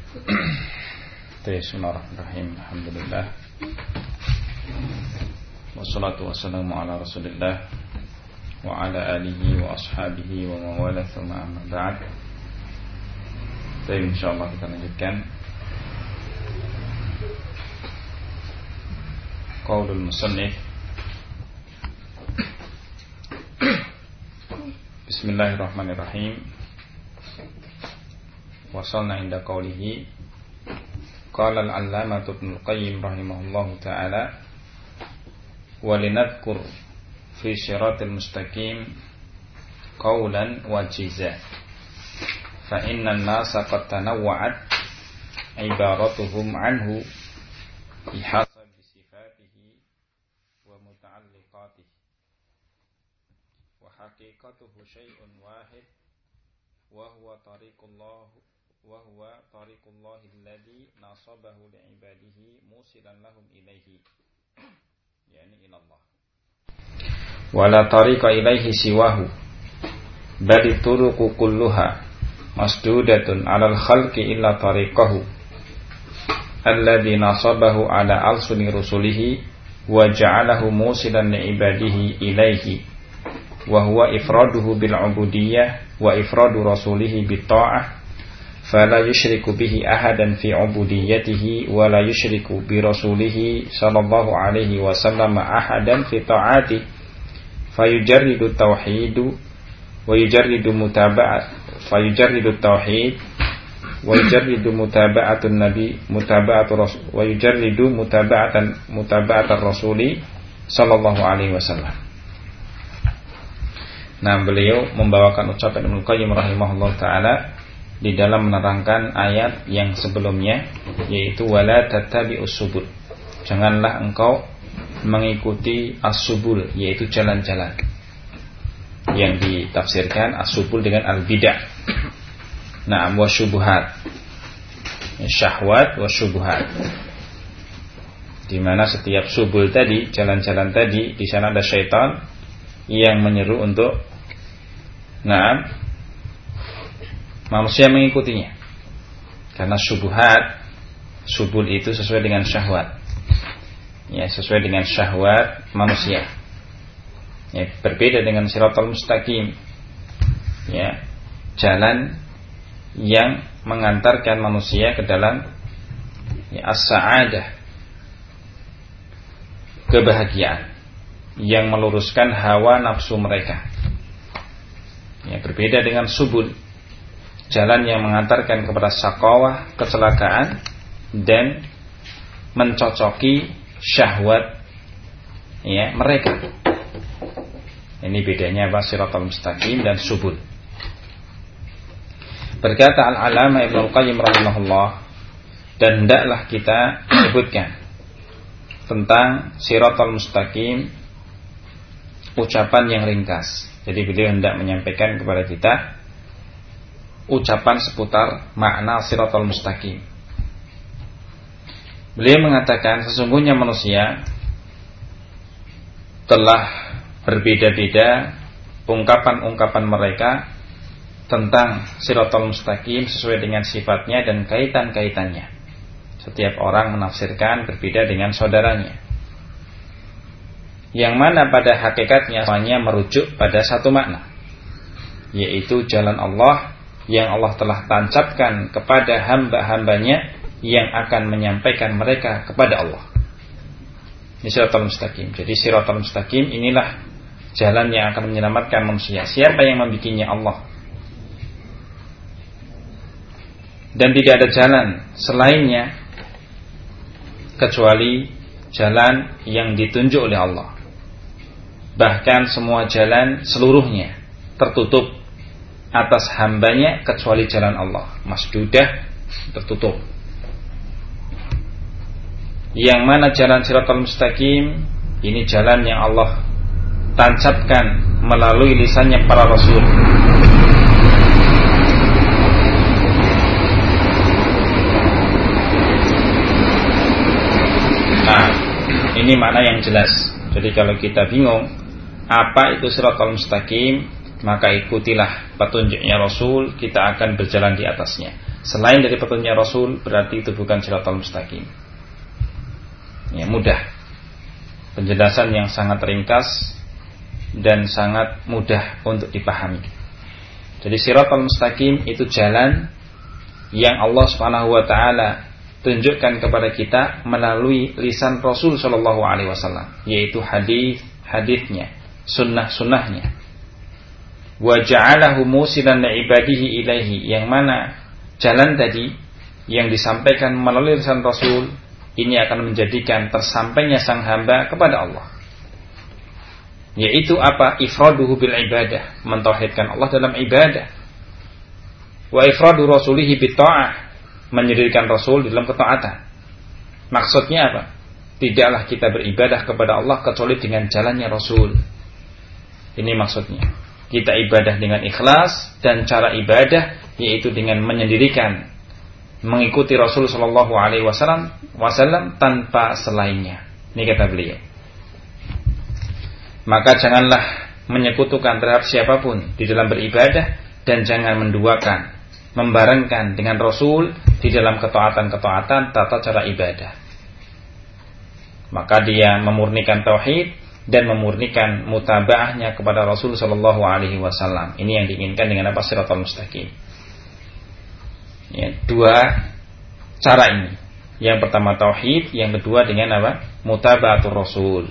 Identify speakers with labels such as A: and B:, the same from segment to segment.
A: Bismillahirrahmanirrahim. Alhamdulillah. Wassalatu wassalamu ala Rasulillah wa ala alihi wa ashabihi wa mawala thumma amma ba'd. Baik, insyaallah kita lanjutkan. Qaulul musannif. Bismillahirrahmanirrahim. Wasalna inda qaulihi qala al-allamah Ibnu Qayyim rahimahullahu ta'ala wa linadhkur fi siratil mustaqim qawlan wajiza fa inna an-nasa qad tanawwa'at ibaratuhum anhu bihasabi sifatihi wa muta'alliqatihi wa haqiqatuhu syai'un wahid wa huwa tariqullahi alladhi nasabahu li'ibadihi musilan lahum ilaihi, yani ilallah, wala tariqa ilaihi siwahu bal turuqu kulluha masdudatun 'alal khalqi illa tariqahu alladhi nasabahu 'ala alsuni rusulihi wa ja'alahu musilan li'ibadihi ilaihi wa huwa ifraduhu bil 'ubudiyyah wa ifradu rasulihi bit ta'ah fala yushriku bihi ahadan fi 'ubudiyyatihi wa la yushriku bi rasulihi sallallahu alaihi wasallam ahadan fi ta'ati fayujarridu tauhidu wa yujarridu mutaba'at fayujarridu tauhid wa yujarridu mutaba'atun nabi mutaba'atu rasul wa yujarridu mutaba'atar rasuli sallallahu alaihi wasallam. Nah, beliau membawakan ucapan Ibnu Qayyim rahimahullah ta'ala di dalam menerangkan ayat yang sebelumnya, yaitu wala tattabi'us subul. Janganlah engkau mengikuti as-subul, yaitu jalan-jalan, yang ditafsirkan as-subul dengan al-bid'ah. Nah, wa syubuhat, syahwat wa syubuhat, di mana setiap subul tadi, jalan-jalan tadi, di sana ada syaitan yang menyeru untuk manusia mengikutinya, karena syubhat, subul itu sesuai dengan syahwat, ya, sesuai dengan syahwat manusia, ya, berbeda dengan siratal mustaqim, ya, jalan yang mengantarkan manusia ke dalam, ya, as-sa'adah, kebahagiaan, yang meluruskan hawa nafsu mereka, ya, berbeda dengan subul, jalan yang mengantarkan kepada syaqawah, kecelakaan, dan mencocoki syahwat, ya, mereka. Ini bedanya apa siratal mustaqim dan subul. Berkata al-allamah Ibnu Qayyim rahimahullah, dan hendaklah kita sebutkan tentang siratal mustaqim ucapan yang ringkas. Jadi beliau hendak menyampaikan kepada kita ucapan seputar makna siratal mustaqim. Beliau mengatakan sesungguhnya manusia telah berbeda-beda ungkapan-ungkapan mereka tentang siratal mustaqim sesuai dengan sifatnya dan kaitan-kaitannya. Setiap orang menafsirkan berbeda dengan saudaranya, yang mana pada hakikatnya semuanya merujuk pada satu makna, yaitu jalan Allah yang Allah telah tancapkan kepada hamba-hambanya yang akan menyampaikan mereka kepada Allah. Ini siratal mustaqim. Jadi siratal mustaqim inilah jalan yang akan menyelamatkan manusia. Siapa yang membikinnya? Allah. Dan tidak ada jalan selainnya kecuali jalan yang ditunjuk oleh Allah. Bahkan semua jalan seluruhnya tertutup atas hambanya kecuali jalan Allah, masdudah, tertutup. Yang mana jalan siratal mustaqim ini jalan yang Allah tancapkan melalui lisannya para rasul. Nah, ini makna yang jelas. Jadi kalau kita bingung apa itu siratal mustaqim, maka ikutilah petunjuknya Rasul, kita akan berjalan di atasnya. selain dari petunjuk Rasul, berarti itu bukan Shiratal Mustaqim. Ya, mudah. Penjelasan yang sangat ringkas dan sangat mudah untuk dipahami. Jadi Shiratal Mustaqim itu jalan yang Allah Subhanahu wa taala tunjukkan kepada kita melalui lisan Rasul sallallahu alaihi wasallam, yaitu hadis-hadisnya, sunnah-sunnahnya. Wa ja'alahu musilan li ibadihi ilaihi, yang mana jalan tadi yang disampaikan melalui lisan Rasul ini akan menjadikan tersampainya sang hamba kepada Allah. Yaitu apa? Ifraduhu bil ibadah, mentauhidkan Allah dalam ibadah. Wa ifradu rasulihi bit ta'ah, menyendirikan Rasul dalam ketaatan. Maksudnya apa? Tidaklah kita beribadah kepada Allah kecuali dengan jalannya Rasul. Ini maksudnya. Kita ibadah dengan ikhlas, dan cara ibadah yaitu dengan menyendirikan, mengikuti Rasul sallallahu alaihi wasallam tanpa selainnya. Ini kata beliau. Maka janganlah menyekutukan terhadap siapapun di dalam beribadah, dan jangan menduakan, membarengkan dengan Rasul di dalam ketaatan-ketaatan tata cara ibadah. Maka dia memurnikan tauhid dan memurnikan mutabaahnya kepada Rasul sallallahu alaihi wasallam. Ini yang diinginkan dengan apa? Shiratal Mustaqim. Ya, dua cara ini. Yang pertama tauhid, yang kedua dengan apa? Mutabaatur Rasul.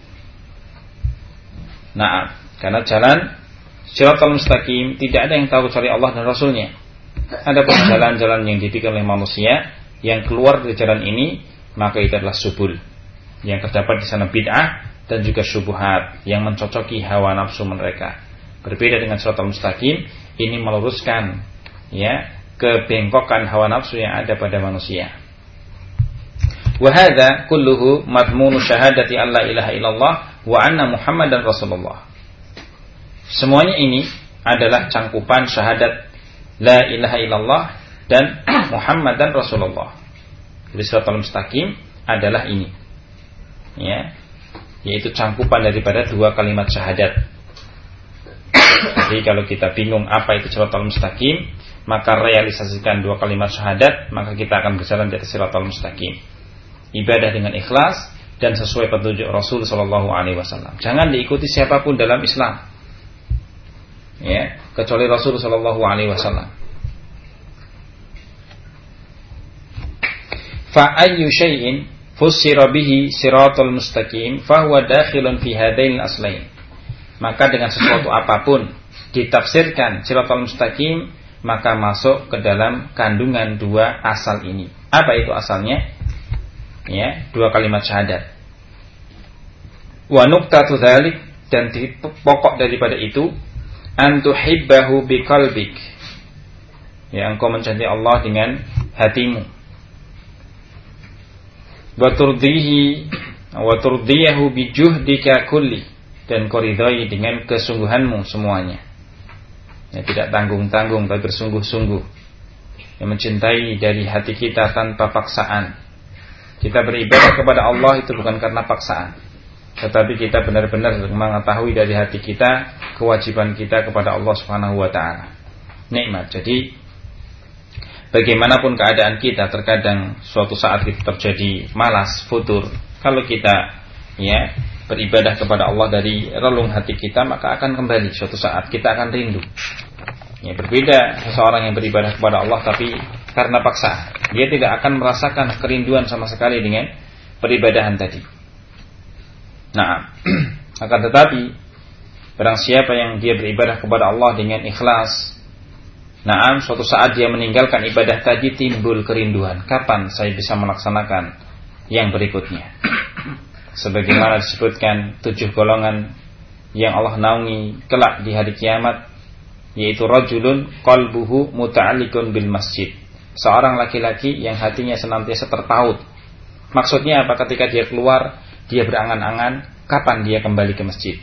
A: Nah, karena jalan Shiratal Mustaqim tidak ada yang tahu kecuali Allah dan Rasulnya. Adapun jalan-jalan yang dipikir oleh manusia yang keluar dari jalan ini, maka itu adalah subul, yang terdapat di sana bid'ah dan juga syubhat yang mencocoki hawa nafsu mereka. Berbeda dengan Shiratal Mustaqim, ini meluruskan ya kebengkokan hawa nafsu yang ada pada manusia. Wa hadza kulluhu madmunu syahadati alla ilaha illallah wa anna Muhammadan Rasulullah. Semuanya ini adalah cangkupan syahadat la ilaha illallah dan Muhammadan Rasulullah. Jadi Shiratal Mustaqim adalah ini. Ya, yaitu cangkupan daripada dua kalimat syahadat. Jadi kalau kita bingung apa itu Shiratal Mustaqim, maka realisasikan dua kalimat syahadat, maka kita akan berjalan di atas Shiratal Mustaqim. Ibadah dengan ikhlas dan sesuai petunjuk Rasul sallallahu alaihi wasallam. Jangan diikuti siapapun dalam Islam. Ya, kecuali Rasul sallallahu alaihi wasallam. Fa ayyu syai'in fussira bihi siratal mustaqim fahuwa dakhilun fi hadain aslain. Maka dengan sesuatu apapun ditafsirkan siratal mustaqim, maka masuk ke dalam kandungan dua asal ini. Apa itu asalnya? Ya, dua kalimat syahadat. Wa nuqtatu dzalik, dan pokok daripada itu antuhibbahu biqalbik. Ya, engkau mencintai Allah dengan hatimu. Wa turdiyahu bijuhdika kulli, dan kau ridhai dengan kesungguhanmu semuanya. Ya, tidak tanggung-tanggung tapi bersungguh-sungguh. Yang mencintai dari hati kita tanpa paksaan. Kita beribadah kepada Allah itu bukan karena paksaan, tetapi kita benar-benar mengetahui dari hati kita kewajiban kita kepada Allah Subhanahu wa taala. Nikmat. Jadi bagaimanapun keadaan kita, terkadang suatu saat kita terjadi malas, futur. Kalau kita ya beribadah kepada Allah dari relung hati kita, maka akan kembali suatu saat kita akan rindu. Ya, berbeda seseorang yang beribadah kepada Allah tapi karena paksa, dia tidak akan merasakan kerinduan sama sekali dengan peribadahan tadi. Nah, akan tetapi barang siapa yang dia beribadah kepada Allah dengan ikhlas, nah, suatu saat dia meninggalkan ibadah tadi, timbul kerinduan. Kapan saya bisa melaksanakan yang berikutnya? Sebagaimana disebutkan 7 golongan yang Allah naungi kelak di hari kiamat, yaitu rajulun qalbuhu muta'alliqun bil masjid. Seorang laki-laki yang hatinya senantiasa terpaut. Maksudnya apa? Ketika dia keluar, dia berangan-angan kapan dia kembali ke masjid.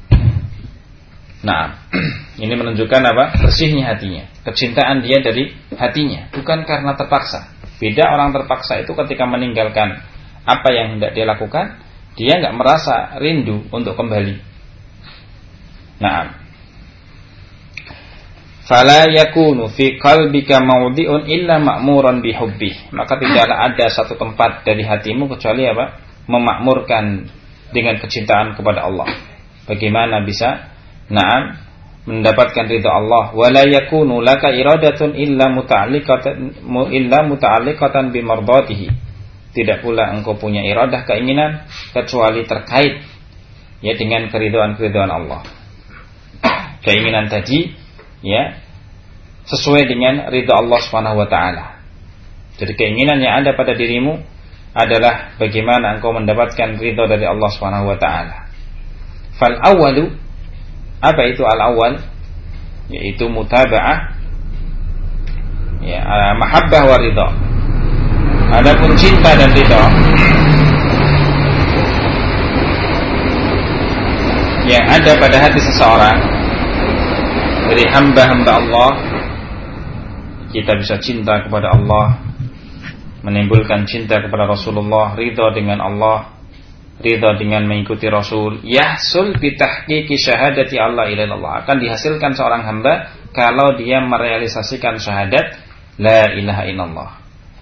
A: Nah, ini menunjukkan apa? Bersihnya hatinya, kecintaan dia dari hatinya, bukan karena terpaksa. Beda orang terpaksa itu ketika meninggalkan apa yang hendak dia lakukan, dia nggak merasa rindu untuk kembali. Nah, fala yakunu fi qalbika mawdi'un illa ma'muran bihubbih, maka tidaklah ada satu tempat dari hatimu kecuali apa? Memakmurkan dengan kecintaan kepada Allah. Bagaimana bisa mendapatkan ridha Allah? Wala yakunu laka iradatun illa muta'alliqatan bi mardatihi. Tidak pula engkau punya iradah, keinginan, kecuali terkait ya dengan keridhaan Allah. Keinginan tadi ya sesuai dengan ridha Allah Subhanahu wa taala. Jadi keinginan yang ada pada dirimu adalah bagaimana engkau mendapatkan ridha dari Allah Subhanahu wa taala. Fal awwalu, apa itu al awwal? Yaitu mutaba'ah ya, mahabbah wa ridha. Adapun cinta dan ridha yang ada pada hati seseorang dari hamba-hamba Allah, kita bisa cinta kepada Allah, menimbulkan cinta kepada Rasulullah, ridha dengan Allah, ridha dengan mengikuti Rasul. Yahsul bitahqiqi syahadati Allah ilallah, akan dihasilkan seorang hamba kalau dia merealisasikan syahadat la ilaha illallah.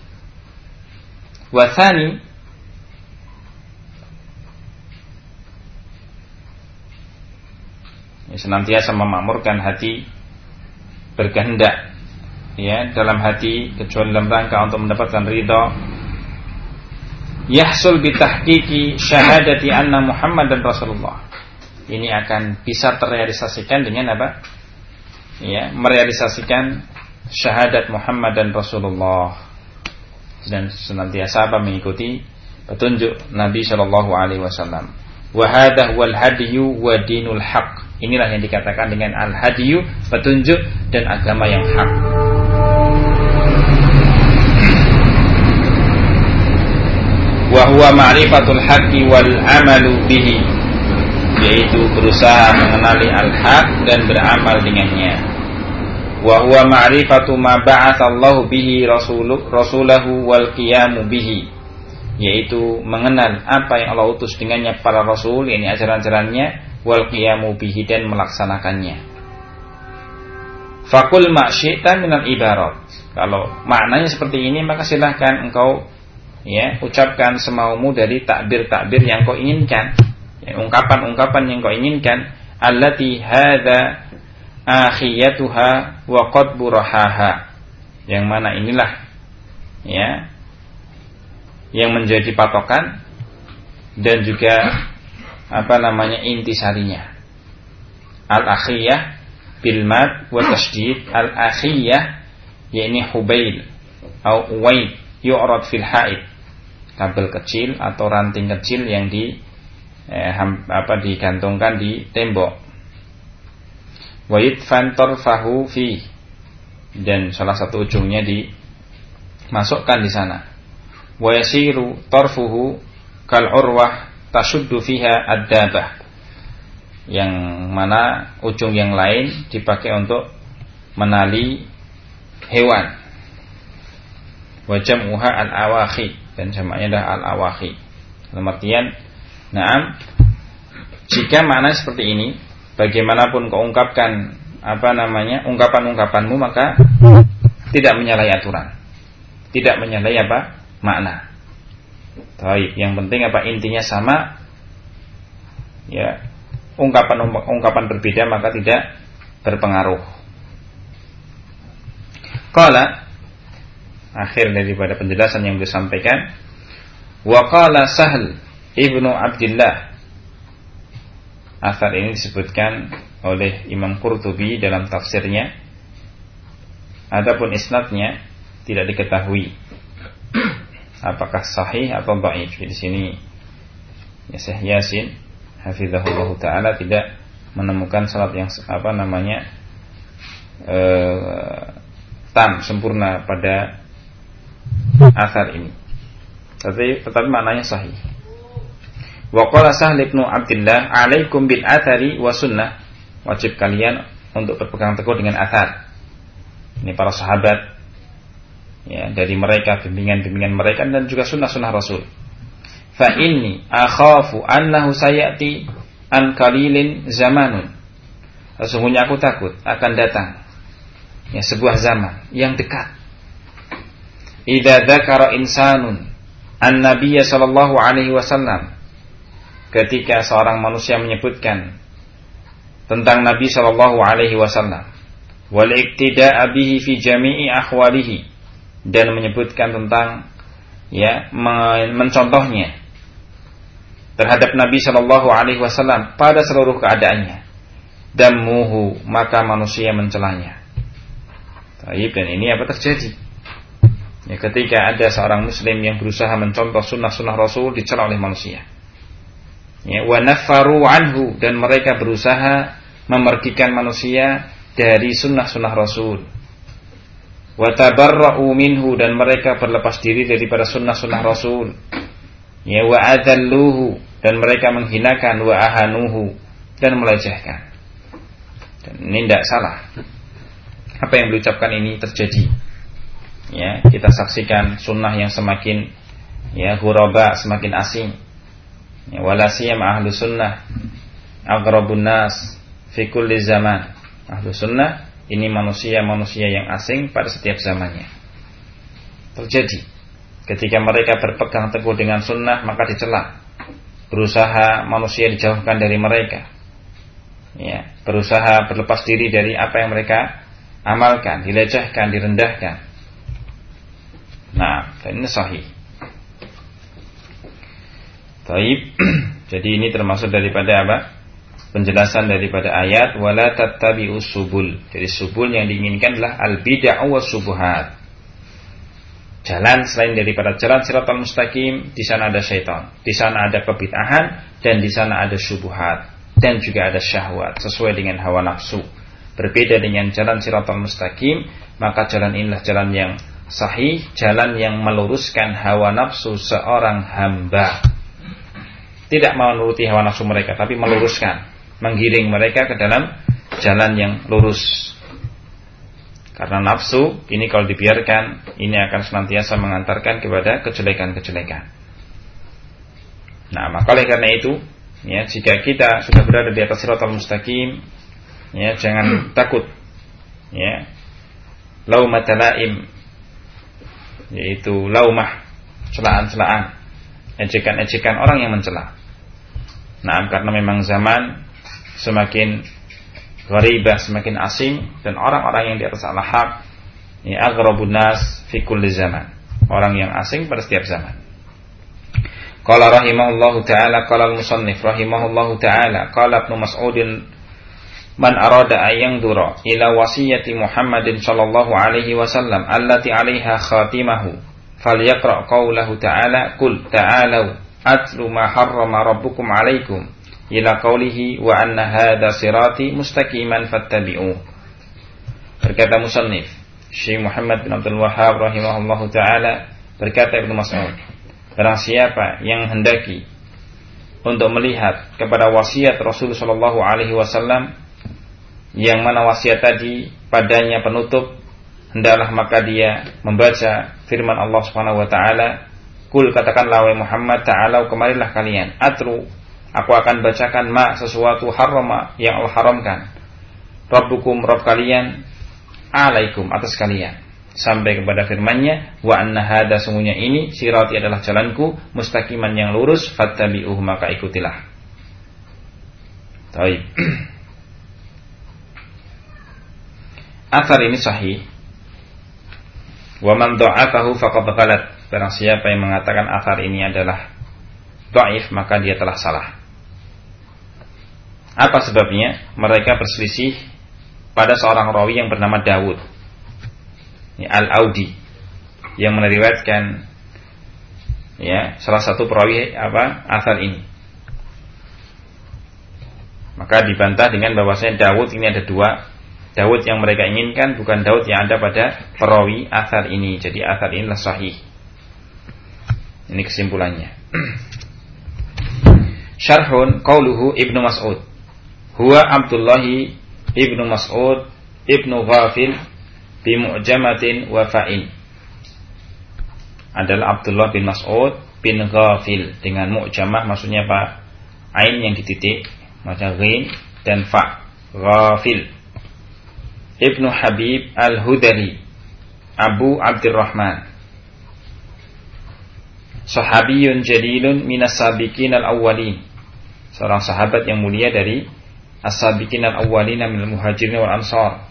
A: Wa tsani, senantiasa memakmurkan hati, berkehendak ya dalam hati kecuali dalam rangka untuk mendapatkan ridha. Yahsul bitahqiqi syahadati anna Muhammadan Rasulullah, ini akan bisa terrealisasikan dengan apa? Ya, merealisasikan syahadat Muhammad dan Rasulullah, dan senantiasa mengikuti petunjuk Nabi sallallahu alaihi wasallam. Wa hadha wal hadyu wa dinul haq, inilah yang dikatakan dengan al-hadyu, petunjuk dan agama yang hak. Wa huwa ma'rifatul haqqi wal amalu bihi, yaitu berusaha mengenali al-haq dan beramal dengannya. Wa huwa ma'rifatu ma ba'atsallahu bihi rasulahu wal qiyamu bihi, yaitu mengenal apa yang Allah utus dengannya para rasul, ini ajaran-ajarannya, wal qiyamu bihi, dan melaksanakannya. Faqul ma syi'ta minal ibarat, kalau maknanya seperti ini maka silahkan engkau ya ucapkan semaumu dari takbir-takbir yang kau inginkan, ya, ungkapan-ungkapan yang kau inginkan, allati hadza akhiyatuha wa qad burahaha, yang mana inilah ya yang menjadi patokan dan juga intisarinya. Al-akhiyah bil mad wa tasydid, al-akhiyah yakni hubail atau uwaid yu'rad fil haid, kabel kecil atau ranting kecil yang digantungkan di tembok. Wa yudfan tarfahu fi, dan salah satu ujungnya dimasukkan di sana. Wa yasiru tarfuhu kal urwah tasuddu fiha ad-dabah, yang mana ujung yang lain dipakai untuk menali hewan. Wa jam'uha al-awakhi, dan jamaknya adalah al-awakhi. Dalam artian, jika makna seperti ini, bagaimanapun kau ungkapkan ungkapan-ungkapanmu, maka tidak menyalahi aturan, tidak menyalahi makna. Baik, yang penting intinya sama. Ya, ungkapan berbeda maka tidak berpengaruh. Qala, akhir daripada penjelasan yang disampaikan, wa qala Sahl ibnu Abdillah. Asar ini disebutkan oleh Imam Qurtubi dalam tafsirnya. Adapun isnadnya tidak diketahui apakah sahih atau dhaif. Di sini Syekh Yasin hafizahullah taala tidak menemukan salat yang sempurna pada asar ini, tetapi maknanya sahih. Wa qala Sahl ibnu Abdillah, alaikum bil athari wa sunnah, wajib kalian untuk berpegang teguh dengan athar. Ini para sahabat, ya, dari mereka, bimbingan-bimbingan mereka, dan juga sunnah-sunnah Rasul. Fa inni akhafu annahu sayati an qalilin zamanun, sesungguhnya aku takut akan datang Ya, sebuah zaman yang dekat. Idza dzakara insanun an-nabiy sallallahu alaihi wasallam, ketika seorang manusia menyebutkan tentang Nabi sallallahu alaihi wasallam, wal iktida'a bihi fi jami'i ahwalihi, dan menyebutkan tentang mencontohnya terhadap Nabi sallallahu alaihi wasallam pada seluruh keadaannya, dammuhu, maka manusia mencelanya. Baik, dan ini apa terjadi? Ya, ketika ada seorang muslim yang berusaha mencontoh sunnah-sunnah Rasul, dicela oleh manusia. Ya, wa nafaru anhu, dan mereka berusaha memergikan manusia dari sunnah-sunnah Rasul. Wa tabarra'u minhu, dan mereka berlepas diri daripada sunnah-sunnah Rasul. Ya, wa adalluhu, dan mereka menghinakan, wa ahanuhu, dan melecehkan. Dan ini tidak salah. Apa yang diucapkan ini terjadi. Ya, kita saksikan sunnah yang semakin ghuraba, semakin asing. Ya, wala siyama ahlu sunnah aghrabun nas fi kulli zaman. Ahlu sunnah ini manusia-manusia yang asing pada setiap zamannya. Terjadi ketika mereka berpegang teguh dengan sunnah, maka dicela. Berusaha manusia dijauhkan dari mereka. Ya, berusaha berlepas diri dari apa yang mereka amalkan, dilecehkan, direndahkan. Nah, ini sahih. Baik. Jadi ini termasuk daripada apa? Penjelasan daripada ayat wala tattabi'us subul. Jadi subul yang diinginkan adalah al-bid'ah was subuhat. Jalan selain daripada jalan shiratal mustaqim, di sana ada syaitan, di sana ada kebid'ahan, dan di sana ada syubhat, dan juga ada syahwat sesuai dengan hawa nafsu. Berbeda dengan jalan shiratal mustaqim, maka jalan inilah jalan yang sahih, jalan yang meluruskan hawa nafsu seorang hamba. Tidak menuruti hawa nafsu mereka, tapi meluruskan, menggiring mereka ke dalam jalan yang lurus. Karena nafsu ini kalau dibiarkan, ini akan senantiasa mengantarkan kepada kejelekan-kejelekan. Nah, maka oleh karena itu, ya, jika kita sudah berada di atas shiratal mustaqim, ya, jangan takut, ya, laumatalaim, yaitu laumah, celaan-celaan, ejekan-ejekan orang yang mencela. Nah, karena memang zaman semakin gharibah, semakin asing, dan orang-orang yang di atas al-haq, ya, aghrabun nas fi kulli zaman, orang yang asing pada setiap zaman. Qala rahimahullahu ta'ala, qala al-musannif rahimahullahu ta'ala, qala Ibnu Mas'udin, man arada an yanzura ila wasiyati Muhammadin sallallahu alaihi wasallam allati 'alaiha khatimahu falyaqra qawlahu ta'ala qul ta'alu atlu ma harrama rabbukum 'alaikum ila qawlihi wa anna hadha sirati mustaqiman fattabi'u. Berkata musannif Syekh Muhammad bin Abdul Wahhab rahimahullahu ta'ala, berkata Ibnu Mas'ud, barang siapa yang hendaki untuk melihat kepada wasiat Rasul sallallahu alaihi wasallam, yang mana wasiat tadi padanya penutup, hendaklah maka dia membaca firman Allah Subhanahu wa taala, "Qul," katakanlah wahai Muhammad, "ta'alau, kemarilah kalian, atlu, aku akan bacakan ma, sesuatu, harrama, yang Allah haramkan, Rabbukum, Rabb kalian, alaikum, atas kalian." Sampai kepada firman-Nya, "Wa anna hadza," sungguhnya ini, sirati adalah jalanku, mustaqiman yang lurus, fattabi'uhu, maka ikutilah. Baik. Athar ini sahih. Wa man dha'afahu faqad ghalat. Barang siapa yang mengatakan athar ini adalah dhaif, maka dia telah salah. Apa sebabnya? Mereka berselisih pada seorang rawi yang bernama Dawud, ya, Al-Audi, yang meriwayatkan, ya, salah satu perawi athar ini. Maka dibantah dengan bahwasanya Dawud ini ada dua. Dawud yang mereka inginkan bukan Dawud yang ada pada perawi athar ini. Jadi athar inilah sahih. Ini kesimpulannya. Syarhun qauluhu Ibnu Mas'ud. Huwa Abdullahi Ibnu Mas'ud Ibnu Ghafil bi mu'jamatin wa fa'in. Adalah Abdullah bin Mas'ud bin Ghafil dengan mu'jamah, maksudnya apa? Ain yang dititik, maksudnya ghin dan fa. Ghafil. Ibnu Habib Al-Hudali Abu Abdurrahman, sahabiyun jalilun minas sabiqin al-awwalin, seorang sahabat yang mulia dari as-sabiqin al-awwalin minal muhajirin wal ansar.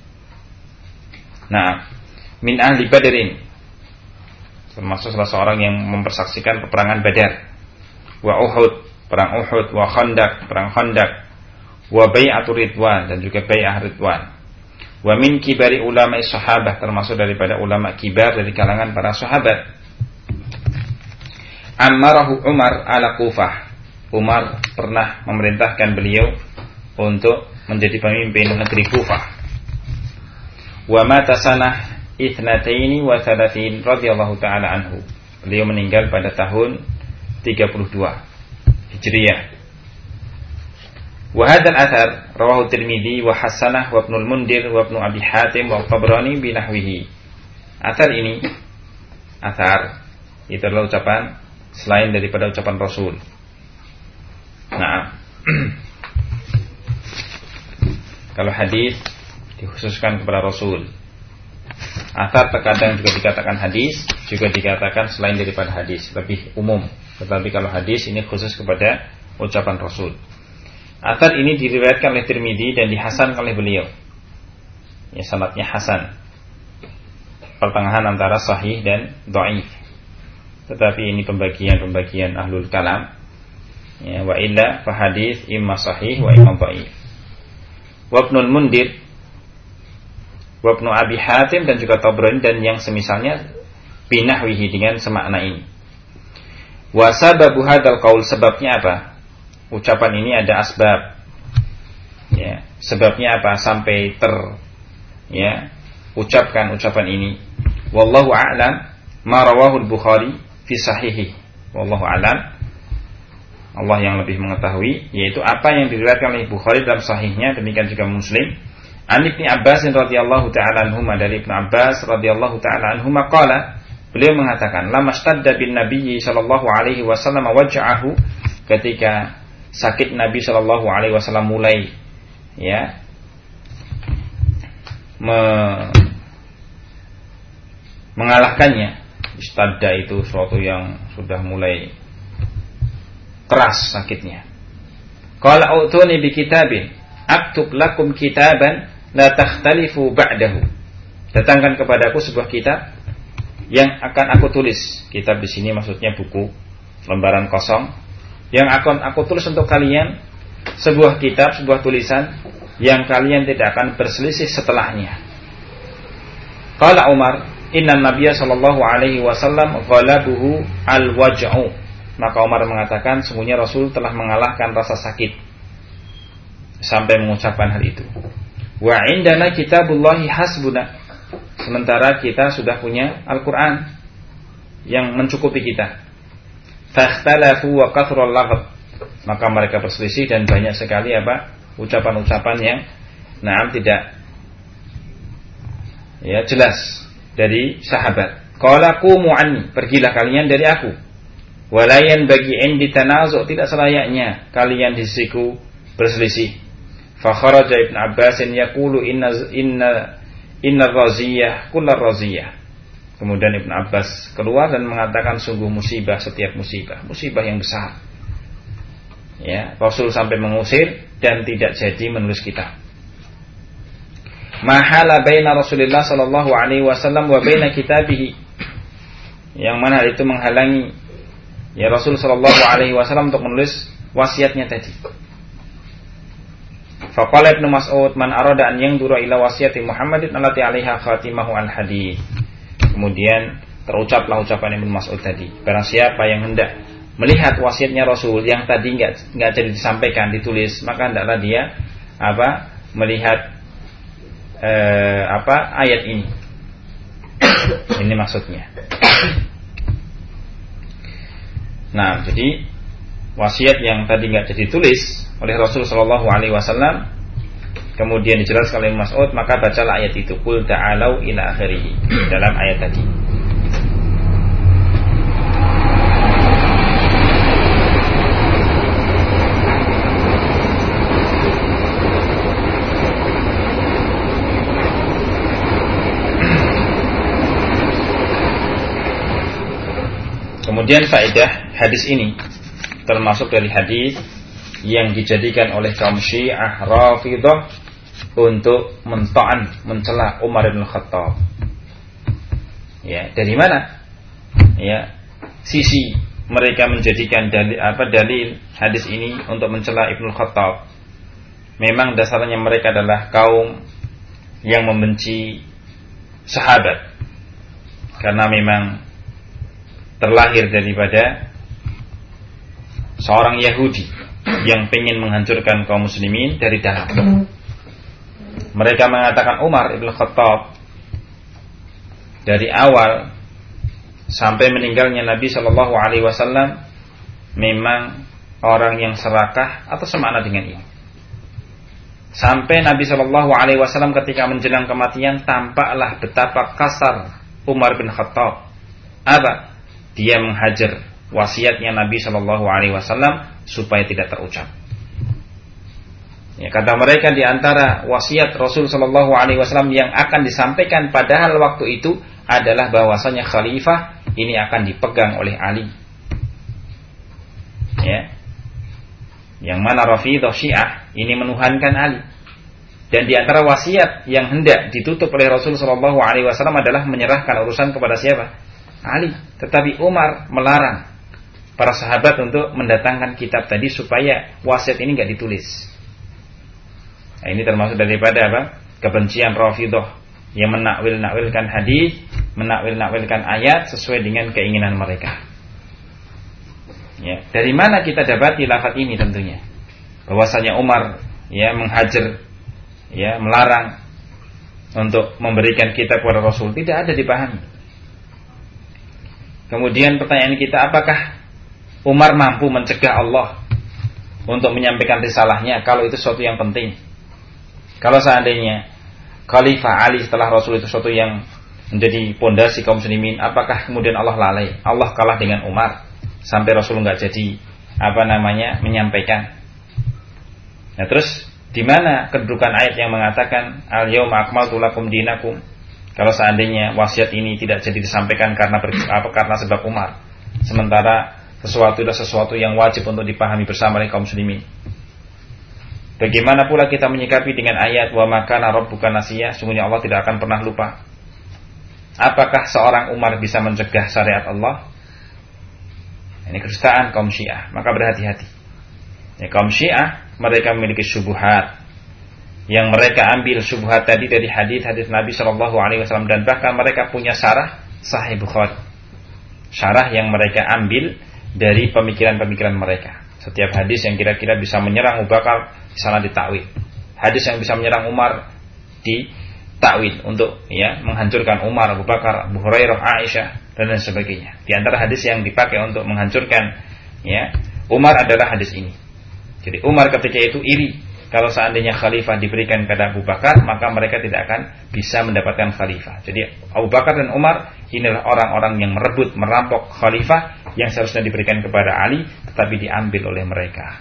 A: Nah, min ahli Badrin, termasuk salah seorang yang mempersaksikan peperangan Badar, wa Uhud, perang Uhud, wa Khandaq, perang Khandaq, wa bai'atur Ridwan, dan juga bai'ah Ridwan. Wa min kibari ulama sahabah, termasuk daripada ulama kibar dari kalangan para sahabat. Ammarahu Umar ala Kufah, Umar pernah memerintahkan beliau untuk menjadi pemimpin negeri Kufah. Wa mata sanah 32 radhiyallahu taala anhu, beliau meninggal pada tahun 32 Hijriah. Wa hadzal athar rawahu Tirmidzi wa hasanah wa Ibnu al-Mundhir wa Ibnu Abi Hatim wa Tabrani bi nahwihi. Athar ini, athar itu adalah ucapan selain daripada ucapan Rasul. Nah, kalau hadis dikhususkan kepada Rasul. Athar terkadang juga dikatakan hadis, juga dikatakan selain daripada hadis, lebih umum. Tetapi kalau hadis ini khusus kepada ucapan Rasul. Athar ini diriwayatkan oleh Tirmidzi dan dihasankan oleh beliau. Ya, sanadnya hasan. Pertengahan antara sahih dan dhaif. Tetapi ini pembagian ahlul kalam. Ya, wa illa fa hadis imma sahih wa imma dhaif. Wa Ibnu al-Mundhir wa Ibnu Abi Hatim dan juga Tabrani dan yang semisalnya binahwihi, dengan semakna ini. Wa sababu hadzal qaul, sebabnya apa? Ucapan ini ada asbab. Ya, sebabnya apa sampai ucapkan ucapan ini? Wallahu a'lam ma rawahu al-Bukhari fi sahihi. Wallahu a'lam, Allah yang lebih mengetahui, yaitu apa yang diriwayatkan oleh Bukhari dalam sahihnya, demikian juga Muslim. An Ibnu Abbas radhiyallahu ta'ala anhuma, dari Ibnu Abbas radhiyallahu ta'ala anhuma qala, beliau mengatakan, lamastadda bin nabiyyi sallallahu alaihi wasallam waj'ahu, ketika sakit Nabi sallallahu alaihi wasallam mulai mengalahkannya. Istadda itu sesuatu yang sudah mulai keras sakitnya. Qala utuni bi kitabin aktub lakum kitaban la takhtalifu ba'dahu, datangkan kepadaku sebuah kitab yang akan aku tulis. Kitab di sini maksudnya buku, lembaran kosong yang akan aku tulis untuk kalian, sebuah kitab, sebuah tulisan yang kalian tidak akan berselisih setelahnya. Qala Umar, inna nabiyya sallallahu alaihi wasallam ghalabuhu al-waj'u, maka Umar mengatakan sungguhnya Rasul telah mengalahkan rasa sakit sampai mengucapkan hal itu. Wa indana kitabullahi hasbuna, sementara kita sudah punya Al-Quran yang mencukupi kita. Fakhtalafu wa kathrul laghab, maka mereka berselisih dan banyak sekali ucapan-ucapan yang tidak jelas dari sahabat. Qala qumu anni, pergilah kalian dari aku. Walayan bagi indi tanazu', tidak selayaknya kalian di sisiku berselisih. Fa kharaja Ibnu Abbas yaqulu inna raziyah kullu raziyah. Kemudian Ibnu Abbas keluar dan mengatakan sungguh musibah setiap musibah yang besar. Ya, Rasul sampai mengusir dan tidak jadi menulis kitab. Mahala baina Rasulillah sallallahu alaihi wasallam wa baina kitabihi, yang mana itu menghalangi Rasul sallallahu alaihi wasallam untuk menulis wasiatnya tadi. Faqala Ibnu Mas'ud, man arada an yanzura ila wasiyati Muhammadin allati 'alaiha khatimahu al-hadits. Kemudian terucaplah ucapan Ibnu Mas'ud tadi, barang siapa yang hendak melihat wasiatnya Rasul yang tadi enggak jadi disampaikan, ditulis, maka hendaklah dia melihat ayat ini. Ini maksudnya. Nah, jadi wasiat yang tadi enggak jadi tulis oleh Rasul sallallahu alaihi wasallam kemudian dijelaskan oleh Mas'ud, maka bacalah ayat itu, qul ta'alau ila akhirih, dalam ayat tadi. Kemudian faedah hadis ini termasuk dari hadis yang dijadikan oleh kaum Syiah Rafidhah untuk mencela Umar bin Khattab. Ya, dari mana? Ya, sisi mereka menjadikan dalil hadis ini untuk mencela Ibnu Khattab. Memang dasarnya mereka adalah kaum yang membenci sahabat, karena memang terlahir daripada seorang Yahudi yang ingin menghancurkan kaum muslimin dari dalam. Mereka mengatakan Umar ibn Khattab dari awal sampai meninggalnya Nabi Shallallahu Alaihi Wasallam memang orang yang serakah atau semakna dengan ini. Sampai Nabi Shallallahu Alaihi Wasallam ketika menjelang kematian tampaklah betapa kasar Umar bin Khattab. Apa? Dia menghajar wasiatnya Nabi Shallallahu Alaihi Wasallam supaya tidak terucap. Ya, kata mereka di antara wasiat Rasul Shallallahu Alaihi Wasallam yang akan disampaikan padahal waktu itu adalah bahwasanya khalifah ini akan dipegang oleh Ali. Ya, yang mana Rafidhah Syiah ini menuhankan Ali. Dan di antara wasiat yang hendak ditutup oleh Rasul Shallallahu Alaihi Wasallam adalah menyerahkan urusan kepada siapa? Ali. Tetapi Umar melarang para sahabat untuk mendatangkan kitab tadi supaya wasiat ini enggak ditulis. Nah, ini termasuk daripada apa? Kebencian Rafidhah yang menakwil-nakwilkan hadis, menakwil-nakwilkan ayat sesuai dengan keinginan mereka. Ya, dari mana kita dapati lafaz ini tentunya? Bahwasanya Umar ya menghajar, ya melarang untuk memberikan kitab kepada Rasul, tidak ada dipahami. Kemudian pertanyaan kita, apakah Umar mampu mencegah Allah untuk menyampaikan risalahnya kalau itu sesuatu yang penting? Kalau seandainya Khalifah Ali setelah Rasul itu sesuatu yang menjadi pondasi kaum muslimin, apakah kemudian Allah lalai? Allah kalah dengan Umar sampai Rasul enggak jadi menyampaikan. Nah, terus di mana kedudukan ayat yang mengatakan al-yauma akmaltu lakum dinakum? Kalau seandainya wasiat ini tidak jadi disampaikan karena sebab Umar, sementara sesuatu adalah sesuatu yang wajib untuk dipahami bersama oleh kaum muslimin. Bagaimana pula kita menyikapi dengan ayat wa makana rabbuka nasiya, sungguhnya Allah tidak akan pernah lupa. Apakah seorang Umar bisa mencegah syariat Allah? Ini kedustaan kaum Syiah, maka berhati-hati. Ya, kaum Syiah mereka memiliki syubhat yang mereka ambil syubhat tadi dari hadis-hadis Nabi Shallallahu Alaihi Wasallam, dan bahkan mereka punya syarah Sahih Bukhari, syarah yang mereka ambil dari pemikiran-pemikiran mereka. Setiap hadis yang kira-kira bisa menyerang Abu Bakar di sana ditakwil, hadis yang bisa menyerang Umar ditakwil untuk ya menghancurkan Umar, Abu Bakar, Abu Hurairah, Aisyah dan lain sebagainya. Di antara hadis yang dipakai untuk menghancurkan ya Umar adalah hadis ini. Jadi Umar ketika itu iri kalau seandainya khalifah diberikan kepada Abu Bakar, maka mereka tidak akan bisa mendapatkan khalifah. Jadi Abu Bakar dan Umar inilah orang-orang yang merebut, merampok khalifah yang seharusnya diberikan kepada Ali, tetapi diambil oleh mereka.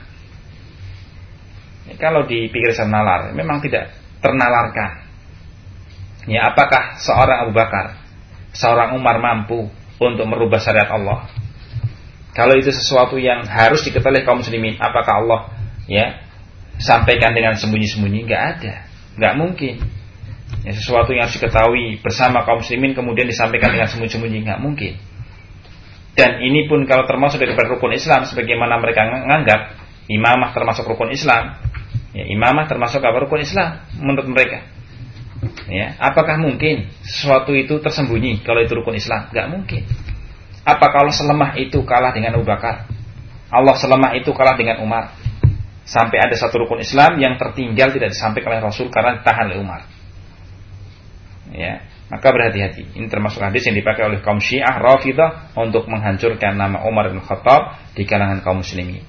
A: Kalau dipikir secara nalar, memang tidak ternalarkan. Ya, apakah seorang Abu Bakar, seorang Umar mampu untuk merubah syariat Allah? Kalau itu sesuatu yang harus diketahui kaum muslimin, apakah Allah ya sampaikan dengan sembunyi-sembunyi? Enggak ada, enggak mungkin. Ya, sesuatu yang harus diketahui bersama kaum muslimin kemudian disampaikan dengan sembunyi-sembunyi, enggak mungkin. Dan ini pun kalau termasuk dari rukun Islam, sebagaimana mereka menganggap imamah termasuk rukun Islam. Ya, imamah termasuk apa? Rukun Islam menurut mereka. Ya, apakah mungkin sesuatu itu tersembunyi kalau itu rukun Islam? Enggak mungkin. Apa kalau selemah itu kalah dengan Abu Bakar? Allah selemah itu kalah dengan Umar? Sampai ada satu rukun Islam yang tertinggal tidak disampaikan oleh Rasul karena ditahan oleh Umar. Ya, maka berhati-hati. Ini termasuk hadis yang dipakai oleh kaum Syiah Rafidhah untuk menghancurkan nama Umar bin Khattab di kalangan kaum muslimin.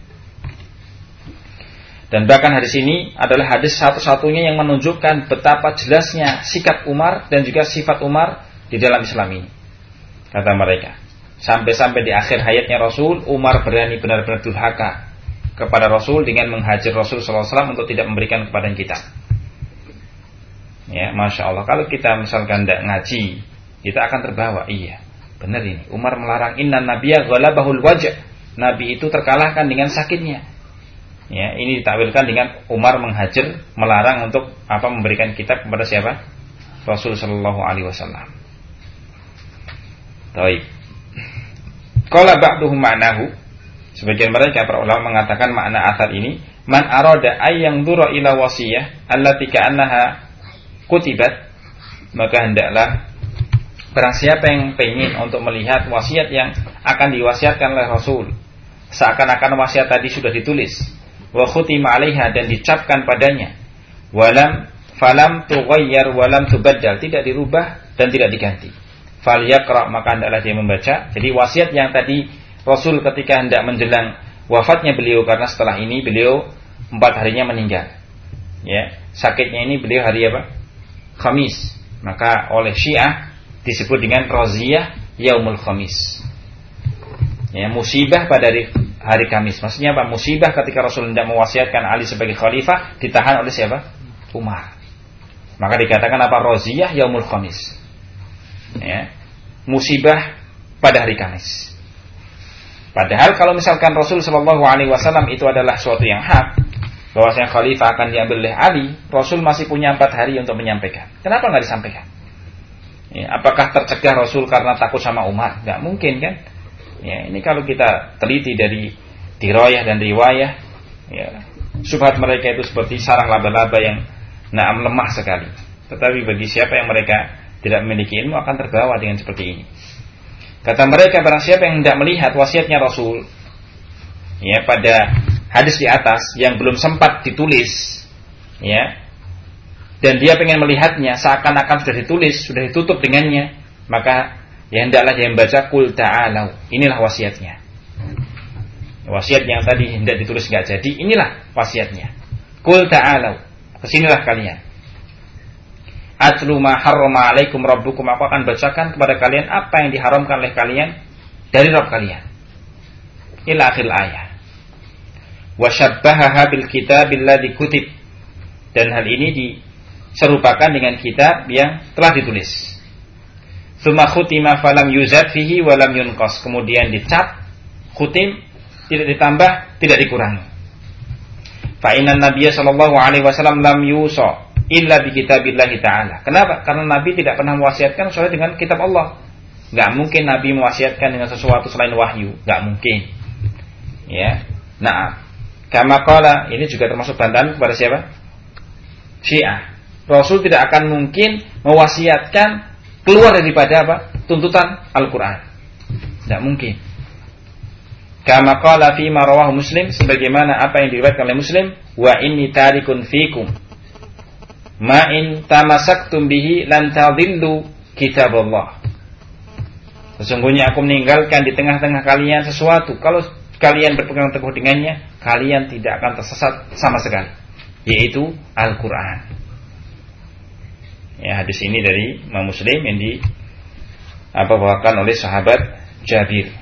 A: Dan bahkan hadis ini adalah hadis satu-satunya yang menunjukkan betapa jelasnya sikap Umar dan juga sifat Umar di dalam Islam ini. Kata mereka, sampai-sampai di akhir hayatnya Rasul, Umar berani benar-benar durhaka kepada Rasul dengan menghajar Rasul SAW untuk tidak memberikan kepada kita. Ya, Masya Allah. Kalau kita misalkan tidak ngaji, kita akan terbawa. Iya, Benar ini. Umar melarang, innan nabiyya ghalabahul wajh. Nabi itu terkalahkan dengan sakitnya. Ya, ini ditakwilkan dengan Umar menghajar, melarang untuk memberikan kitab kepada siapa? Rasul sallallahu alaihi wasallam. Baik. Qala ba'duhum ma'nahu. Sebagian mereka para ulama mengatakan makna athar ini, man arada ay yanzura ila wasiyah allati ka'annaha kutibat, maka hendaklah barang siapa yang ingin untuk melihat wasiat yang akan diwasiatkan oleh Rasul, seakan-akan wasiat tadi sudah ditulis, wa khutima 'alaiha, dan dicapkan padanya, falam tughayyar walam tubaddal, tidak dirubah dan tidak diganti. Falyaqra, maka hendaklah dia membaca. Jadi wasiat yang tadi Rasul ketika hendak menjelang wafatnya beliau, karena setelah ini beliau 4 harinya meninggal. Ya, sakitnya ini beliau hari apa? Khamis. Maka oleh Syiah disebut dengan raziyah yaumul khamis. Ya, musibah pada hari Kamis. Maksudnya apa? Musibah ketika Rasul hendak mewasiatkan Ali sebagai khalifah, ditahan oleh siapa? Umar. Maka dikatakan apa? Raziyah yaumul khamis. Ya, musibah pada hari Kamis. Padahal kalau misalkan Rasul sallallahu alaihi wasallam itu adalah suatu yang hak, bahwasanya khalifah akan diambil oleh Ali, Rasul masih punya 4 hari untuk menyampaikan. Kenapa nggak disampaikan? Ya, apakah tercegah Rasul karena takut sama Umar? Nggak mungkin kan? Ya, ini kalau kita teliti dari dirayah dan riwayah, ya, syubhat mereka itu seperti sarang laba-laba yang lemah sekali. Tetapi bagi siapa yang mereka tidak memiliki ilmu akan terbawa dengan seperti ini. Kata mereka, barang siapa yang hendak melihat wasiatnya Rasul, ya, pada hadis di atas yang belum sempat ditulis, ya, dan dia pengen melihatnya seakan-akan sudah ditulis, sudah ditutup dengannya, maka ya hendaklah dia membaca qul ta'alau. Inilah wasiatnya. Wasiat yang tadi hendak ditulis enggak jadi, inilah wasiatnya. Qul ta'alau. Kesinilah kalian. Atlu ma harrama alaikum rabbukum, aku akan bacakan kepada kalian apa yang diharamkan oleh kalian dari Rabb kalian. Ila akhir ayat. Wa syabbahaha bil kitabil ladzi kutib, dan hal ini diserupakan dengan kitab yang telah ditulis. Tsumma khutima falam yuzad fihi wa lam yunqas, kemudian dicap, khutim, tidak ditambah, tidak dikurangi. Fa innan nabiyya sallallahu alaihi wasallam lam yusa illa bi kitabillahi ta'ala. Kenapa? Karena Nabi tidak pernah mewasiatkan kecuali dengan kitab Allah. Enggak mungkin Nabi mewasiatkan dengan sesuatu selain wahyu, enggak mungkin. Ya. Nah, kama qala, ini juga termasuk bantahan kepada siapa? Syiah. Rasul tidak akan mungkin mewasiatkan keluar daripada apa? Tuntutan Al-Qur'an. Enggak mungkin. Kama qala fi ma rawahu Muslim, sebagaimana apa yang diriwayatkan oleh Muslim, wa inni tarikun fikum ma in tamasaktum bihi lan tadillu kitaballah. Sesungguhnya aku meninggalkan di tengah-tengah kalian sesuatu, kalau kalian berpegang teguh dengannya, kalian tidak akan tersesat sama sekali, yaitu Al-Qur'an. Ya, hadis ini dari Imam Muslim yang dibawakan oleh sahabat Jabir.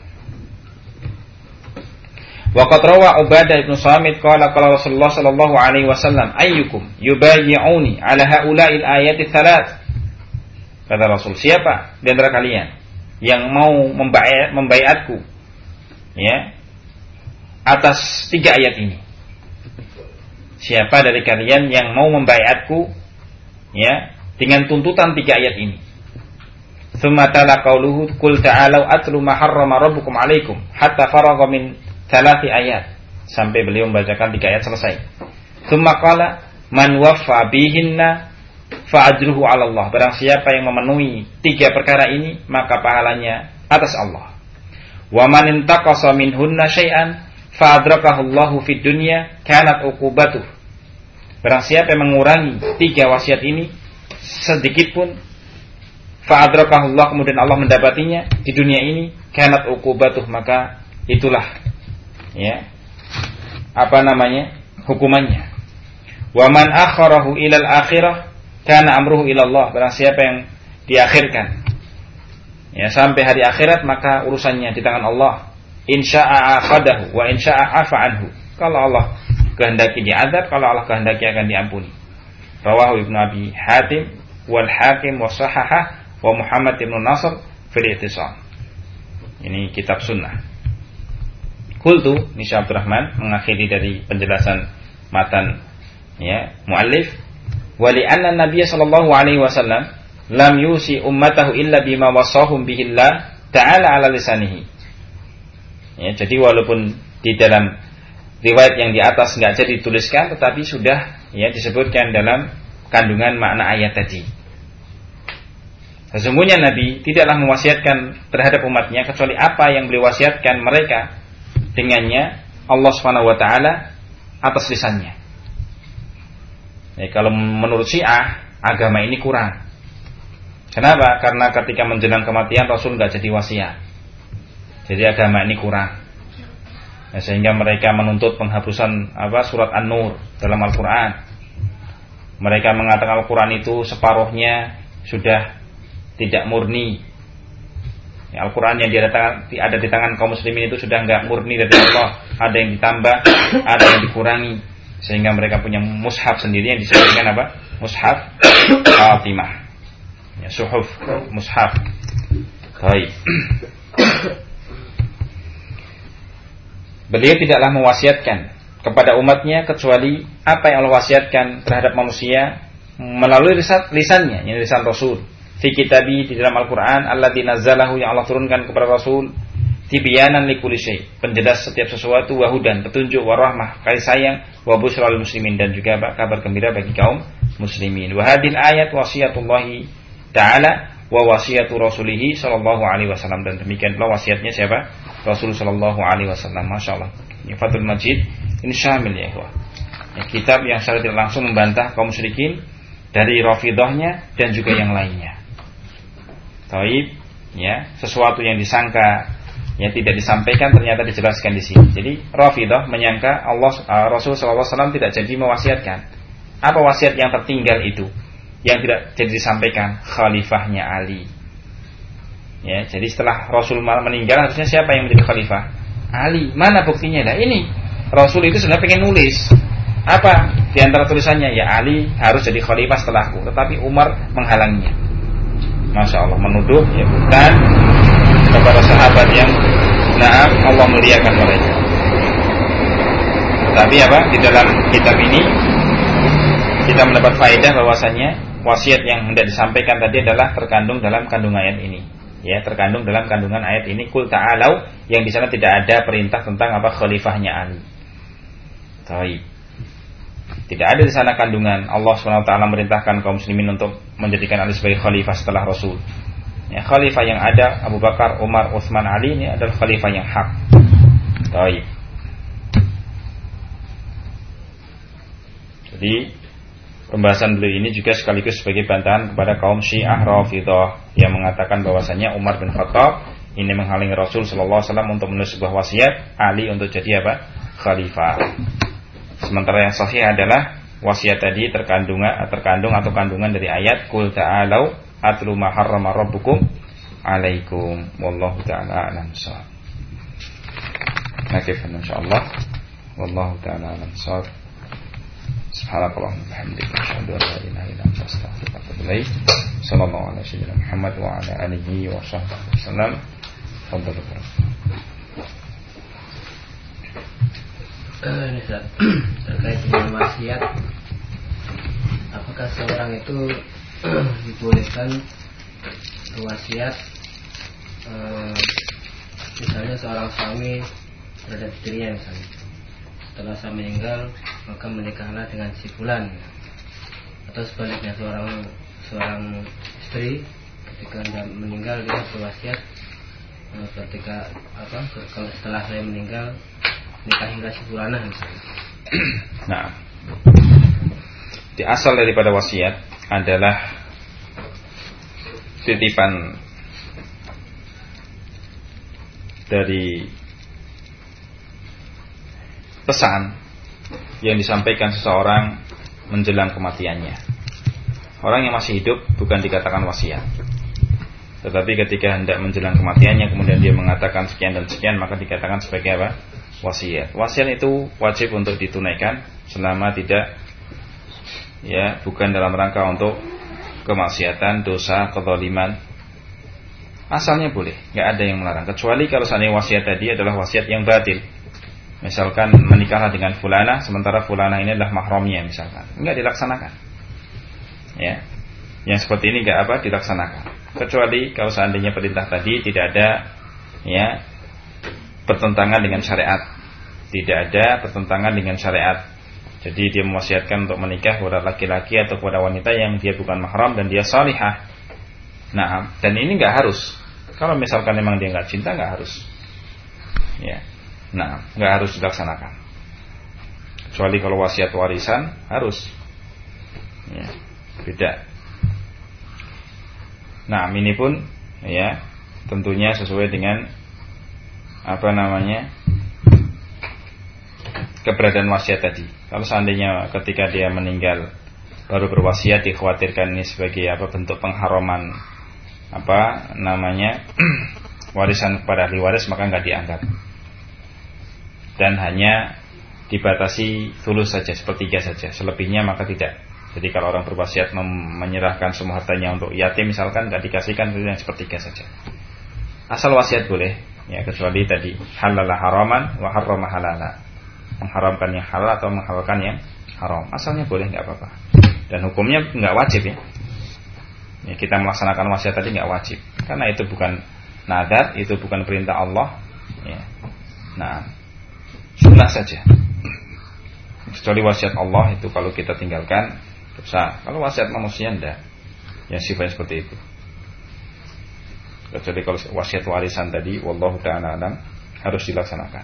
A: Waqad rawa Ubadah bin Samit qala Rasulullah sallallahu alaihi wasallam, ayyukum yubayyi'uni ala haula'il ayati tsalath. Kata Rasul, siapa di antara kalian yang mau membaiatku, ya, atas 3 ayat ini? Siapa dari kalian yang mau membaiatku, ya, dengan tuntutan 3 ayat ini? Tsumma tala qauluhu qul ta'alu atlu ma harrama rabbukum 'alaikum hatta faragha min 3 ayat, sampai beliau membacakan 3 ayat selesai. Tsumma qala man waffa bihinna fa ajruhu 'ala Allah. Barang siapa yang memenuhi 3 perkara ini, maka pahalanya atas Allah. Wa man intaqasa minhunna syai'an fa adrakahu Allahu fid dunya kanat uqubatuh. Barang siapa yang mengurangi 3 wasiat ini sedikit pun, fa adrakahu Allah, kemudian Allah mendapatinya di dunia ini, kanat uqubatuh, maka itulah, ya, hukumannya. Wa man akharahu ilal akhirah kana amruhu ila Allah. Barang siapa yang diakhirkan, ya, sampai hari akhirat, maka urusannya di tangan Allah. Insya'a akhadahu wa insya'a afa anhu. Kalau Allah kehendaki diazab, kalau Allah kehendaki akan diampuni. Rawahu Ibnu Abi Hatim wal Hakim wa sahahah wa Muhammad ibn Nasr fil i'tisam. Ini kitab sunnah. Qultu, ini Syekh Abdurrahman mengakhiri dari penjelasan matan ya muallif, wa li anna Nabiy sallallahu alaihi wasallam lam yusi ummatahu illa bima wasahum bihillah ta'ala ala lisanihi. Ya, jadi walaupun di dalam riwayat yang di atas enggak jadi dituliskan, tetapi sudah ya disebutkan dalam kandungan makna ayat tadi. Sesungguhnya Nabi tidaklah mewasiatkan terhadap umatnya kecuali apa yang beliau wasiatkan mereka dengannya Allah Subhanahu wa taala atas lisannya. Ya, kalau menurut Syiah agama ini kurang. Kenapa? Karena ketika menjelang kematian Rasul enggak jadi wasiat. Jadi agama ini kurang. Ya, sehingga mereka menuntut penghapusan surat An-Nur dalam Al-Qur'an. Mereka mengatakan Al-Qur'an itu separuhnya sudah tidak murni. Ya, Al-Quran yang ada di tangan kaum muslimin itu sudah enggak murni dari Allah. Ada yang ditambah, ada yang dikurangi, sehingga mereka punya mushaf sendiri yang disebutkan apa? Mushaf Fatimah. Ya, suhuf mushaf. Baik. Beliau tidaklah mewasiatkan kepada umatnya kecuali apa yang Allah wasiatkan terhadap manusia melalui lisannya, yang lisan Rasul. Fi kitabi, di dalam Al-Quran, alladzi nazzalahu, yang Allah turunkan kepada Rasul, tibyanan likulli syai', penjelas setiap sesuatu, wa hudan, petunjuk, wa rahmah, kasih sayang, wa busyra lil muslimin, dan juga kabar gembira bagi kaum muslimin. Wa hadil ayat wasiyatullahi ta'ala wa wasiyatu rasulihi sallallahu alaihi wasallam, dan demikian pula wasiatnya siapa? Rasul sallallahu alaihi wasallam. Masyaallah. Ini Fathul Majid, ini syamil ya ikhwah. Ya, kitab yang secara tidak langsung membantah kaum musyrikin dari Rafidhahnya dan juga yang lainnya. Taib, ya, sesuatu yang disangka yang tidak disampaikan ternyata dijelaskan di sini. Jadi Rafidhah menyangka Rasul sallallahu alaihi wasallam tidak jadi mewasiatkan. Apa wasiat yang tertinggal itu yang tidak jadi disampaikan? Khalifahnya Ali. Ya, jadi setelah Rasul meninggal harusnya siapa yang menjadi khalifah? Ali. Mana buktinya? Nah, ini Rasul itu sebenarnya pengen nulis. Apa di antara tulisannya? Ya, Ali harus jadi khalifah setelahku, tetapi Umar menghalanginya. Masya Allah, menuduh ya bukan kepada sahabat yang Allah muliakan mereka. Tetapi di dalam kitab ini kita mendapat faedah bahwasanya wasiat yang hendak disampaikan tadi adalah terkandung dalam kandungan ayat ini. Ya, terkandung dalam kandungan ayat ini, qul ta'alau, yang di sana tidak ada perintah tentang khalifahnya Ali. Baik. Tidak ada di sana kandungan Allah SWT merintahkan kaum muslimin untuk menjadikan Ali sebagai khalifah setelah Rasul. Ya, khalifah yang ada Abu Bakar, Umar, Utsman, Ali, ini adalah khalifah yang hak. Baik. Jadi pembahasan beliau ini juga sekaligus sebagai bantahan kepada kaum Syiah Rafidhah yang mengatakan bahwasanya Umar bin Khattab ini menghalangi Rasul sallallahu alaihi wasallam untuk menulis sebuah wasiat Ali untuk jadi khalifah. Sementara yang sahih adalah wasiat tadi terkandung atau kandungan dari ayat qul ta'alau atlu ma harrama rabbukum alaikum wallahu ta'ala a'lam bissawab. Nakifan insyaallah wallahu ta'ala a'lam bissawab. Subhanakallahumma wa bihamdika asyhadu an la ilaha illa anta astaghfiruka wa atubu ilaik. Sallallahu alaihi wasallam Muhammad wa ala alihi wa sahbihi wasallam.
B: Ini terkait dengan wasiat, apakah seorang itu dibolehkan berwasiat, misalnya seorang suami terhadap istrinya, misalnya setelah saya meninggal maka menikahlah dengan si fulan, atau sebaliknya seorang istri ketika meninggal dia berwasiat, ketika kalau setelah saya meninggal nikahilah si fulanah misalnya.
A: Nah, di asal daripada wasiat adalah titipan dari pesan yang disampaikan seseorang menjelang kematiannya. Orang yang masih hidup bukan dikatakan wasiat, tetapi ketika hendak menjelang kematiannya kemudian dia mengatakan sekian dan sekian, maka dikatakan sebagai wasiat. Wasiat itu wajib untuk ditunaikan selama tidak bukan dalam rangka untuk kemaksiatan, dosa, kezaliman asalnya boleh, nggak ada yang melarang. Kecuali kalau seandainya wasiat tadi adalah wasiat yang batil. Misalkan menikahlah dengan fulana, sementara fulana ini adalah mahramnya misalkan, nggak dilaksanakan. Ya, yang seperti ini nggak dilaksanakan. Kecuali kalau seandainya perintah tadi tidak ada ya pertentangan dengan syariat, tidak ada pertentangan dengan syariat. Jadi dia mewasiatkan untuk menikah kepada laki-laki atau kepada wanita yang dia bukan mahram dan dia salihah. Nah, dan ini nggak harus. Kalau misalkan memang dia nggak cinta, nggak harus. Ya, nah, nggak harus dilaksanakan. Kecuali kalau wasiat warisan harus. Ya, beda. Nah, ini pun ya tentunya sesuai dengan keberadaan wasiat tadi. Kalau seandainya ketika dia meninggal baru berwasiat, dikhawatirkan ini sebagai bentuk pengharaman warisan kepada ahli waris, maka nggak dianggap. Dan hanya dibatasi thuluts saja, sepertiga saja. Selebihnya maka tidak. Jadi kalau orang berwasiat menyerahkan semua hartanya untuk yatim misalkan, nggak dikasihkan, itu yang sepertiga saja. Asal wasiat boleh, ya, kecuali tadi halala haraman wa harrama halala, mengharamkan yang halal atau menghalalkan yang haram. Asalnya boleh, nggak apa-apa. Dan hukumnya nggak wajib ya. Ya, kita melaksanakan wasiat tadi nggak wajib, karena itu bukan nadar, itu bukan perintah Allah. Ya. Nah, sunnah saja. Kecuali wasiat Allah itu kalau kita tinggalkan dosa. Kalau wasiat manusia enggak, yang sifatnya seperti itu. Kecuali kalau wasiat warisan tadi, wallahu ta'ala alam, harus dilaksanakan.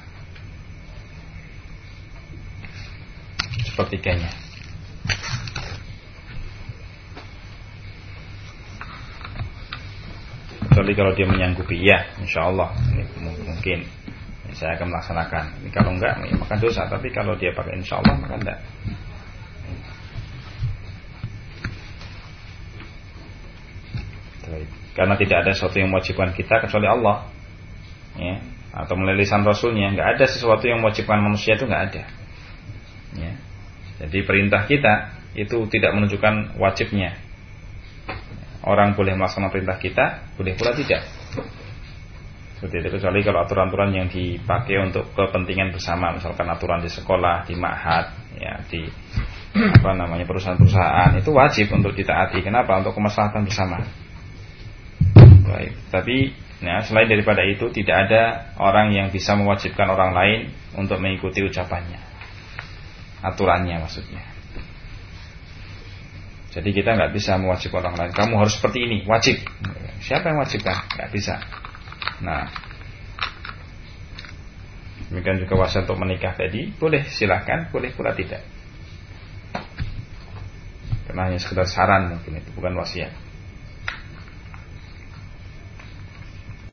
A: Sepertiganya. Kecuali kalau dia menyanggupi, ya, insya Allah ini mungkin saya akan melaksanakan. Ini kalau enggak, ya, maka dosa. Tapi kalau dia pakai insya Allah, maka enggak. Karena tidak ada sesuatu yang mewajibkan kita kecuali Allah, ya, atau melalui lisan Rasulnya. Enggak ada sesuatu yang mewajibkan manusia, itu enggak ada. Ya. Jadi perintah kita itu tidak menunjukkan wajibnya. Orang boleh melaksanakan perintah kita, boleh pula tidak. Seperti itu, kecuali kalau aturan-aturan yang dipakai untuk kepentingan bersama, misalkan aturan di sekolah, di ma'had, ya, di perusahaan-perusahaan, itu wajib untuk ditaati. Kenapa? Untuk kemaslahatan bersama. Baik. Tapi ya, selain daripada itu tidak ada orang yang bisa mewajibkan orang lain untuk mengikuti ucapannya, aturannya maksudnya. Jadi kita nggak bisa mewajibkan orang lain, kamu harus seperti ini, wajib. Siapa yang wajibkan? Nggak bisa. Nah, demikian juga wasiat untuk menikah tadi, boleh silahkan, boleh pula tidak. Karena hanya sekedar saran mungkin, itu bukan wasiat.